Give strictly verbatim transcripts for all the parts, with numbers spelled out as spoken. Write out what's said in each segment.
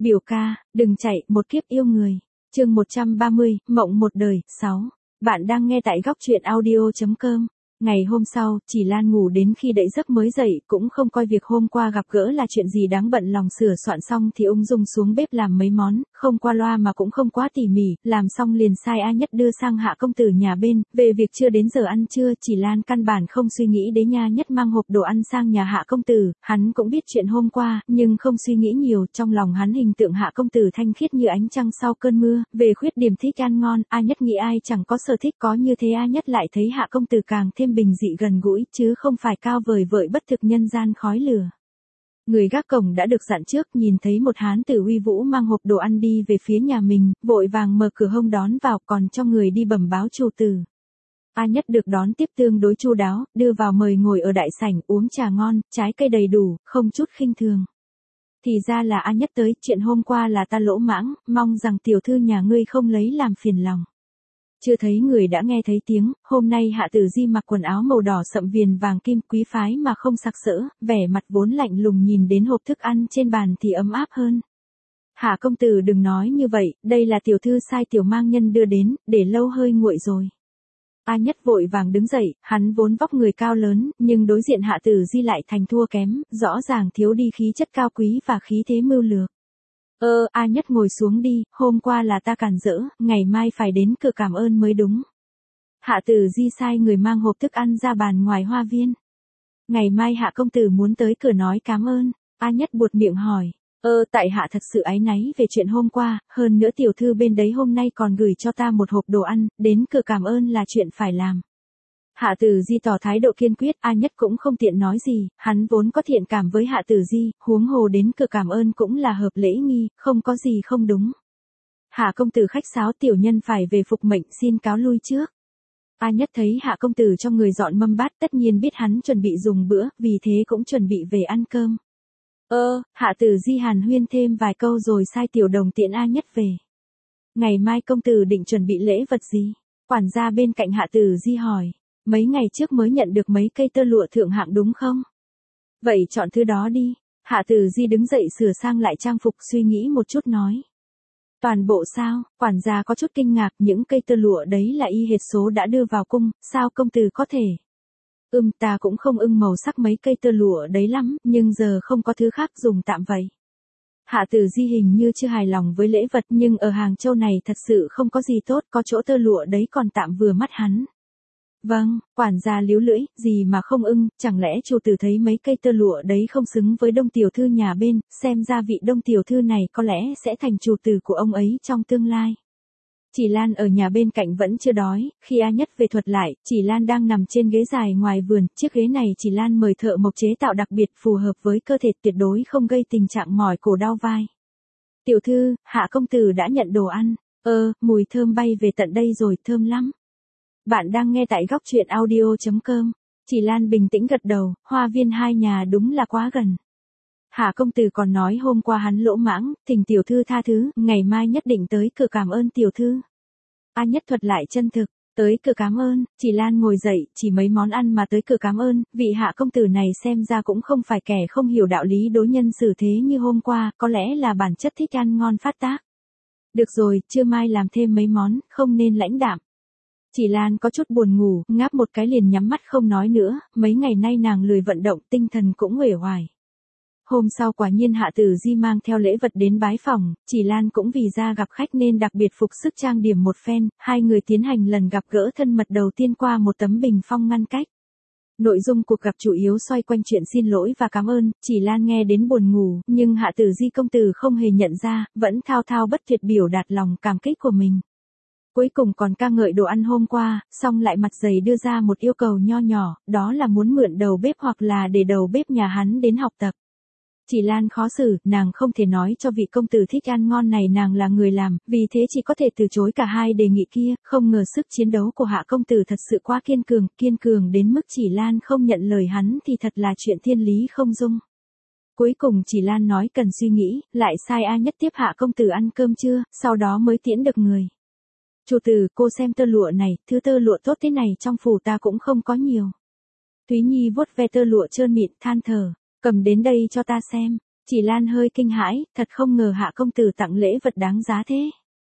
Biểu ca, đừng chạy, một kiếp yêu người. Chương một trăm ba mươi, mộng một đời, sáu. Bạn đang nghe tại góc truyện audio chấm com. Ngày hôm sau, Chỉ Lan ngủ đến khi đẫy giấc mới dậy, cũng không coi việc hôm qua gặp gỡ là chuyện gì đáng bận lòng, sửa soạn xong thì ung dung xuống bếp làm mấy món, không qua loa mà cũng không quá tỉ mỉ, làm xong liền sai A Nhất đưa sang Hạ công tử nhà bên, về việc chưa đến giờ ăn trưa, Chỉ Lan căn bản không suy nghĩ đến nha Nhất mang hộp đồ ăn sang nhà Hạ công tử, hắn cũng biết chuyện hôm qua, nhưng không suy nghĩ nhiều, trong lòng hắn hình tượng Hạ công tử thanh khiết như ánh trăng sau cơn mưa, về khuyết điểm thích ăn ngon, A Nhất nghĩ ai chẳng có sở thích, có như thế A Nhất lại thấy Hạ công tử càng thêm bình dị gần gũi, chứ không phải cao vời vợi bất thực nhân gian khói lửa. Người gác cổng đã được dặn trước, nhìn thấy một hán tử uy vũ mang hộp đồ ăn đi về phía nhà mình, vội vàng mở cửa hông đón vào, còn cho người đi bẩm báo chủ tử. A Nhất được đón tiếp tương đối chu đáo, đưa vào mời ngồi ở đại sảnh, uống trà ngon, trái cây đầy đủ, không chút khinh thường. Thì ra là A Nhất tới, chuyện hôm qua là ta lỗ mãng, mong rằng tiểu thư nhà ngươi không lấy làm phiền lòng. Chưa thấy người đã nghe thấy tiếng, hôm nay Hạ Tử Di mặc quần áo màu đỏ sậm viền vàng kim, quý phái mà không sặc sỡ, vẻ mặt vốn lạnh lùng, nhìn đến hộp thức ăn trên bàn thì ấm áp hơn. Hạ công tử đừng nói như vậy, đây là tiểu thư sai tiểu mang nhân đưa đến, để lâu hơi nguội rồi. A Nhất vội vàng đứng dậy, hắn vốn vóc người cao lớn, nhưng đối diện Hạ Tử Di lại thành thua kém, rõ ràng thiếu đi khí chất cao quý và khí thế mưu lược. Ơ, A Nhất ngồi xuống đi, hôm qua là ta cản rỡ, ngày mai phải đến cửa cảm ơn mới đúng. Hạ Tử Di sai người mang hộp thức ăn ra bàn ngoài hoa viên. Ngày mai Hạ công tử muốn tới cửa nói cảm ơn. A Nhất buột miệng hỏi. Ơ, tại Hạ thật sự áy náy về chuyện hôm qua, hơn nữa tiểu thư bên đấy hôm nay còn gửi cho ta một hộp đồ ăn, đến cửa cảm ơn là chuyện phải làm. Hạ Tử Di tỏ thái độ kiên quyết, A Nhất cũng không tiện nói gì, hắn vốn có thiện cảm với Hạ Tử Di, huống hồ đến cửa cảm ơn cũng là hợp lễ nghi, không có gì không đúng. Hạ công tử khách sáo, tiểu nhân phải về phục mệnh, xin cáo lui trước. A Nhất thấy Hạ công tử trong người dọn mâm bát, tất nhiên biết hắn chuẩn bị dùng bữa, vì thế cũng chuẩn bị về ăn cơm. Ơ, Hạ Tử Di hàn huyên thêm vài câu rồi sai tiểu đồng tiễn A Nhất về. Ngày mai công tử định chuẩn bị lễ vật gì? Quản gia bên cạnh Hạ Tử Di hỏi. Mấy ngày trước mới nhận được mấy cây tơ lụa thượng hạng đúng không? Vậy chọn thứ đó đi. Hạ Tử Di đứng dậy sửa sang lại trang phục, suy nghĩ một chút nói. Toàn bộ sao? Quản gia có chút kinh ngạc, những cây tơ lụa đấy là y hệt số đã đưa vào cung, sao công tử có thể? Ừm, ta cũng không ưng màu sắc mấy cây tơ lụa đấy lắm, nhưng giờ không có thứ khác dùng tạm vậy. Hạ Tử Di hình như chưa hài lòng với lễ vật, nhưng ở Hàng Châu này thật sự không có gì tốt, có chỗ tơ lụa đấy còn tạm vừa mắt hắn. Vâng, quản gia líu lưỡi, gì mà không ưng, chẳng lẽ chủ tử thấy mấy cây tơ lụa đấy không xứng với Đông tiểu thư nhà bên, xem ra vị Đông tiểu thư này có lẽ sẽ thành chủ tử của ông ấy trong tương lai. Chỉ Lan ở nhà bên cạnh vẫn chưa đói, khi A Nhất về thuật lại, Chỉ Lan đang nằm trên ghế dài ngoài vườn, chiếc ghế này Chỉ Lan mời thợ mộc chế tạo đặc biệt, phù hợp với cơ thể, tuyệt đối không gây tình trạng mỏi cổ đau vai. Tiểu thư, Hạ công tử đã nhận đồ ăn, ơ, mùi thơm bay về tận đây rồi, thơm lắm. Bạn đang nghe tại góc truyện audio chấm com. Chỉ Lan bình tĩnh gật đầu, hoa viên hai nhà đúng là quá gần. Hạ công tử còn nói hôm qua hắn lỗ mãng, thỉnh tiểu thư tha thứ, ngày mai nhất định tới cửa cảm ơn tiểu thư. A Nhất thuật lại chân thực, tới cửa cảm ơn, Chỉ Lan ngồi dậy, chỉ mấy món ăn mà tới cửa cảm ơn, vị Hạ công tử này xem ra cũng không phải kẻ không hiểu đạo lý đối nhân xử thế như hôm qua, có lẽ là bản chất thích ăn ngon phát tác. Được rồi, trưa mai làm thêm mấy món, không nên lãnh đạm. Chỉ Lan có chút buồn ngủ, ngáp một cái liền nhắm mắt không nói nữa, mấy ngày nay nàng lười vận động, tinh thần cũng uể oải. Hôm sau quả nhiên Hạ Tử Di mang theo lễ vật đến bái phòng, Chỉ Lan cũng vì ra gặp khách nên đặc biệt phục sức trang điểm một phen, hai người tiến hành lần gặp gỡ thân mật đầu tiên qua một tấm bình phong ngăn cách. Nội dung cuộc gặp chủ yếu xoay quanh chuyện xin lỗi và cảm ơn, Chỉ Lan nghe đến buồn ngủ, nhưng Hạ Tử Di công tử không hề nhận ra, vẫn thao thao bất tuyệt biểu đạt lòng cảm kích của mình. Cuối cùng còn ca ngợi đồ ăn hôm qua, xong lại mặt dày đưa ra một yêu cầu nho nhỏ, đó là muốn mượn đầu bếp hoặc là để đầu bếp nhà hắn đến học tập. Chỉ Lan khó xử, nàng không thể nói cho vị công tử thích ăn ngon này nàng là người làm, vì thế chỉ có thể từ chối cả hai đề nghị kia, không ngờ sức chiến đấu của Hạ công tử thật sự quá kiên cường, kiên cường đến mức Chỉ Lan không nhận lời hắn thì thật là chuyện thiên lý không dung. Cuối cùng Chỉ Lan nói cần suy nghĩ, lại sai A Nhất tiếp Hạ công tử ăn cơm trưa, sau đó mới tiễn được người. Chủ tử, cô xem tơ lụa này, thứ tơ lụa tốt thế này trong phủ ta cũng không có nhiều. Thúy Nhi vuốt ve tơ lụa trơn mịn, than thở, cầm đến đây cho ta xem. Chỉ Lan hơi kinh hãi, thật không ngờ Hạ công tử tặng lễ vật đáng giá thế.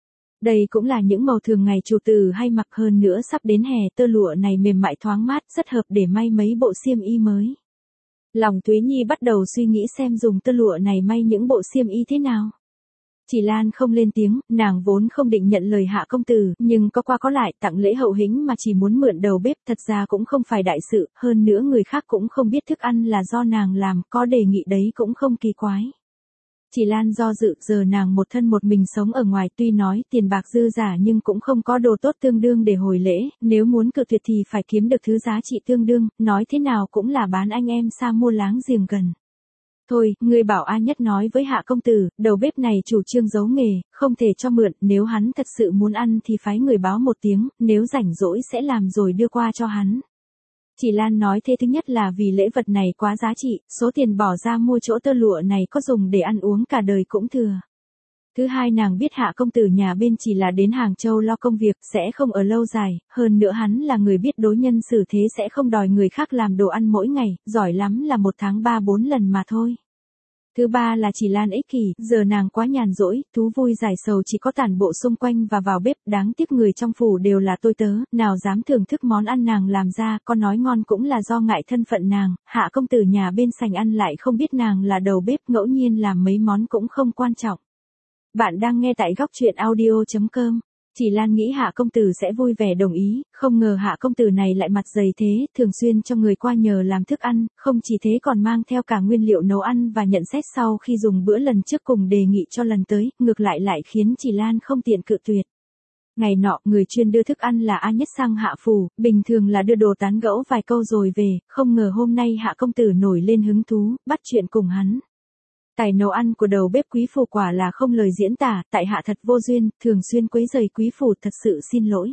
Đây cũng là những màu thường ngày chủ tử hay mặc, hơn nữa sắp đến hè, tơ lụa này mềm mại thoáng mát, rất hợp để may mấy bộ xiêm y mới. Lòng Tuế Nhi bắt đầu suy nghĩ xem dùng tơ lụa này may những bộ xiêm y thế nào. Chỉ Lan không lên tiếng, nàng vốn không định nhận lời Hạ công tử, nhưng có qua có lại, tặng lễ hậu hĩnh mà chỉ muốn mượn đầu bếp, thật ra cũng không phải đại sự, hơn nữa người khác cũng không biết thức ăn là do nàng làm, có đề nghị đấy cũng không kỳ quái. Chỉ Lan do dự, giờ nàng một thân một mình sống ở ngoài, tuy nói tiền bạc dư giả nhưng cũng không có đồ tốt tương đương để hồi lễ, nếu muốn cự tuyệt thì phải kiếm được thứ giá trị tương đương, nói thế nào cũng là bán anh em xa mua láng giềng gần. Thôi, người bảo A Nhất nói với Hạ công tử, đầu bếp này chủ trương giấu nghề, không thể cho mượn, nếu hắn thật sự muốn ăn thì phái người báo một tiếng, nếu rảnh rỗi sẽ làm rồi đưa qua cho hắn. Chỉ Lan nói thế, thứ nhất là vì lễ vật này quá giá trị, số tiền bỏ ra mua chỗ tơ lụa này có dùng để ăn uống cả đời cũng thừa. Thứ hai, nàng biết Hạ công tử nhà bên chỉ là đến Hàng Châu lo công việc, sẽ không ở lâu dài, hơn nữa hắn là người biết đối nhân xử thế, sẽ không đòi người khác làm đồ ăn mỗi ngày, giỏi lắm là một tháng ba bốn lần mà thôi. Thứ ba là Chỉ Lan ích kỷ, giờ nàng quá nhàn rỗi, thú vui giải sầu chỉ có tản bộ xung quanh và vào bếp, đáng tiếc người trong phủ đều là tôi tớ, nào dám thưởng thức món ăn nàng làm ra, có nói ngon cũng là do ngại thân phận nàng, Hạ công tử nhà bên sành ăn lại không biết nàng là đầu bếp, ngẫu nhiên làm mấy món cũng không quan trọng. Bạn đang nghe tại góc truyện audio chấm com. Chỉ Lan nghĩ Hạ công tử sẽ vui vẻ đồng ý, không ngờ Hạ công tử này lại mặt dày thế, thường xuyên cho người qua nhờ làm thức ăn, không chỉ thế còn mang theo cả nguyên liệu nấu ăn và nhận xét sau khi dùng bữa lần trước cùng đề nghị cho lần tới, ngược lại lại khiến Chỉ Lan không tiện cự tuyệt. Ngày nọ, người chuyên đưa thức ăn là A Nhất sang Hạ phủ, bình thường là đưa đồ tán gẫu vài câu rồi về, không ngờ hôm nay Hạ công tử nổi lên hứng thú, bắt chuyện cùng hắn. Tài nấu ăn của đầu bếp quý phủ quả là không lời diễn tả, tại hạ thật vô duyên, thường xuyên quấy rầy quý phủ, thật sự xin lỗi.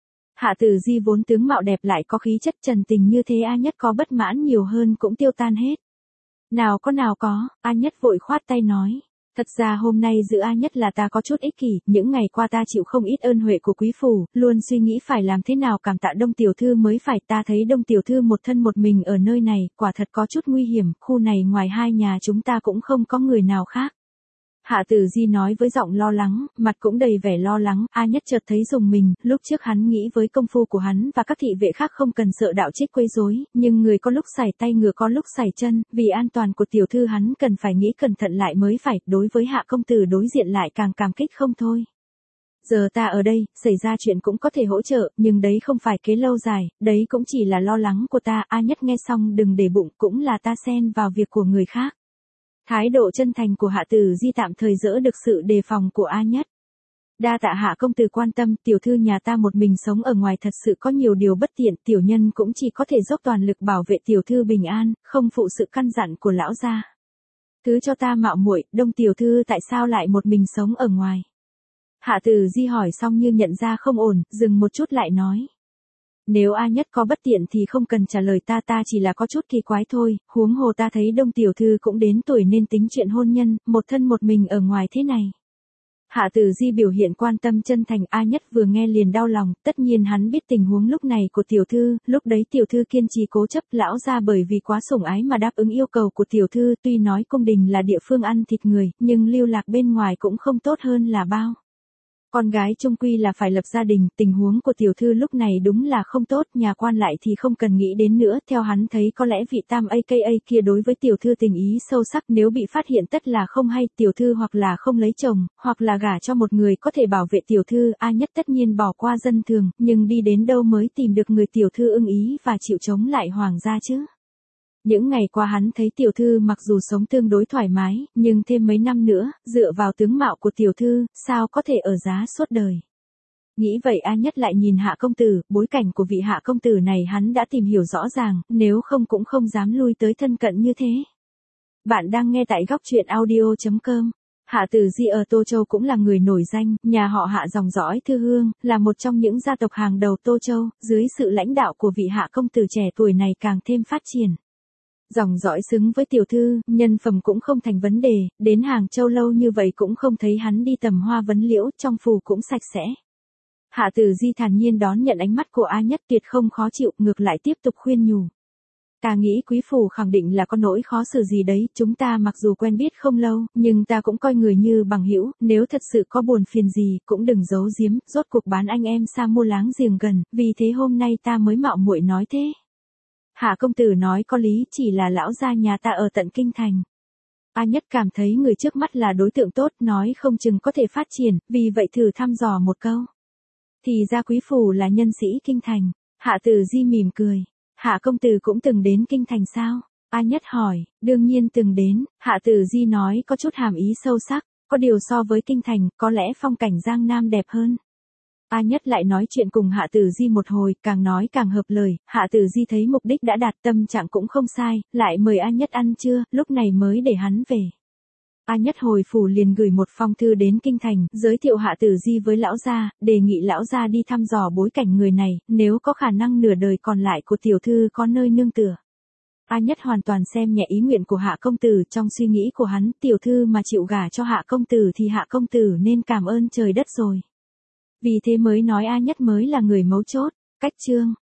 Hạ Tử Di vốn tướng mạo đẹp lại có khí chất trần tình như thế, A Nhất có bất mãn nhiều hơn cũng tiêu tan hết. Nào có nào có, A Nhất vội khoát tay nói. Thật ra hôm nay giữa A Nhất là ta có chút ích kỷ, những ngày qua ta chịu không ít ơn huệ của quý phủ, luôn suy nghĩ phải làm thế nào cảm tạ Đông tiểu thư mới phải, ta thấy Đông tiểu thư một thân một mình ở nơi này, quả thật có chút nguy hiểm, khu này ngoài hai nhà chúng ta cũng không có người nào khác. Hạ Tử Di nói với giọng lo lắng, mặt cũng đầy vẻ lo lắng, A Nhất chợt thấy rùng mình, lúc trước hắn nghĩ với công phu của hắn và các thị vệ khác không cần sợ đạo trích quấy rối, nhưng người có lúc xài tay ngựa có lúc xài chân, vì an toàn của tiểu thư hắn cần phải nghĩ cẩn thận lại mới phải, đối với Hạ công tử đối diện lại càng cảm kích không thôi. Giờ ta ở đây, xảy ra chuyện cũng có thể hỗ trợ, nhưng đấy không phải kế lâu dài, đấy cũng chỉ là lo lắng của ta, A Nhất nghe xong đừng để bụng, cũng là ta xen vào việc của người khác. Thái độ chân thành của Hạ Tử Di tạm thời dỡ được sự đề phòng của A Nhất. Đa tạ Hạ công tử quan tâm, tiểu thư nhà ta một mình sống ở ngoài thật sự có nhiều điều bất tiện, tiểu nhân cũng chỉ có thể dốc toàn lực bảo vệ tiểu thư bình an, không phụ sự căn dặn của lão gia. Thứ cho ta mạo muội, Đông tiểu thư tại sao lại một mình sống ở ngoài? Hạ Tử Di hỏi xong như nhận ra không ổn, dừng một chút lại nói. Nếu A Nhất có bất tiện thì không cần trả lời ta, ta chỉ là có chút kỳ quái thôi, huống hồ ta thấy Đông tiểu thư cũng đến tuổi nên tính chuyện hôn nhân, một thân một mình ở ngoài thế này. Hạ Tử Di biểu hiện quan tâm chân thành, A Nhất vừa nghe liền đau lòng, tất nhiên hắn biết tình huống lúc này của tiểu thư, lúc đấy tiểu thư kiên trì cố chấp, lão gia bởi vì quá sủng ái mà đáp ứng yêu cầu của tiểu thư, tuy nói cung đình là địa phương ăn thịt người, nhưng lưu lạc bên ngoài cũng không tốt hơn là bao. Con gái chung quy là phải lập gia đình, tình huống của tiểu thư lúc này đúng là không tốt, nhà quan lại thì không cần nghĩ đến nữa, theo hắn thấy có lẽ vị tam a ca a kia đối với tiểu thư tình ý sâu sắc, nếu bị phát hiện tất là không hay, tiểu thư hoặc là không lấy chồng, hoặc là gả cho một người có thể bảo vệ tiểu thư, A Nhất tất nhiên bỏ qua dân thường, nhưng đi đến đâu mới tìm được người tiểu thư ưng ý và chịu chống lại hoàng gia chứ. Những ngày qua hắn thấy tiểu thư mặc dù sống tương đối thoải mái, nhưng thêm mấy năm nữa, dựa vào tướng mạo của tiểu thư, sao có thể ở giá suốt đời. Nghĩ vậy A Nhất lại nhìn Hạ công tử, bối cảnh của vị Hạ công tử này hắn đã tìm hiểu rõ ràng, nếu không cũng không dám lui tới thân cận như thế. Bạn đang nghe tại góc truyện audio chấm com. Hạ Tử Di ở Tô Châu cũng là người nổi danh, nhà họ Hạ dòng dõi Thư Hương, là một trong những gia tộc hàng đầu Tô Châu, dưới sự lãnh đạo của vị Hạ công tử trẻ tuổi này càng thêm phát triển. Dòng dõi xứng với tiểu thư, nhân phẩm cũng không thành vấn đề, đến Hàng Châu lâu như vậy cũng không thấy hắn đi tầm hoa vấn liễu, trong phủ cũng sạch sẽ. Hạ Tử Di thản nhiên đón nhận ánh mắt của A Nhất, tuyệt không khó chịu, ngược lại tiếp tục khuyên nhủ. Ta nghĩ quý phủ khẳng định là có nỗi khó xử gì đấy, chúng ta mặc dù quen biết không lâu, nhưng ta cũng coi người như bằng hữu, nếu thật sự có buồn phiền gì, cũng đừng giấu giếm, rốt cuộc bán anh em xa mua láng giềng gần, vì thế hôm nay ta mới mạo muội nói thế. Hạ công tử nói có lý, chỉ là lão gia nhà ta ở tận kinh thành. A Nhất cảm thấy người trước mắt là đối tượng tốt, nói không chừng có thể phát triển, vì vậy thử thăm dò một câu. Thì ra quý phủ là nhân sĩ kinh thành. Hạ Tử Di mỉm cười. Hạ công tử cũng từng đến kinh thành sao? A Nhất hỏi. Đương nhiên từng đến. Hạ Tử Di nói có chút hàm ý sâu sắc. Có điều so với kinh thành, có lẽ phong cảnh Giang Nam đẹp hơn. A Nhất lại nói chuyện cùng Hạ Tử Di một hồi, càng nói càng hợp lời. Hạ Tử Di thấy mục đích đã đạt, tâm trạng cũng không sai, lại mời A Nhất ăn trưa, lúc này mới để hắn về. A Nhất hồi phủ liền gửi một phong thư đến kinh thành, giới thiệu Hạ Tử Di với lão gia, đề nghị lão gia đi thăm dò bối cảnh người này, nếu có khả năng nửa đời còn lại của tiểu thư có nơi nương tựa. A Nhất hoàn toàn xem nhẹ ý nguyện của Hạ công tử, trong suy nghĩ của hắn, tiểu thư mà chịu gả cho Hạ công tử thì Hạ công tử nên cảm ơn trời đất rồi. Vì thế mới nói A Nhất mới là người mấu chốt. Cách chương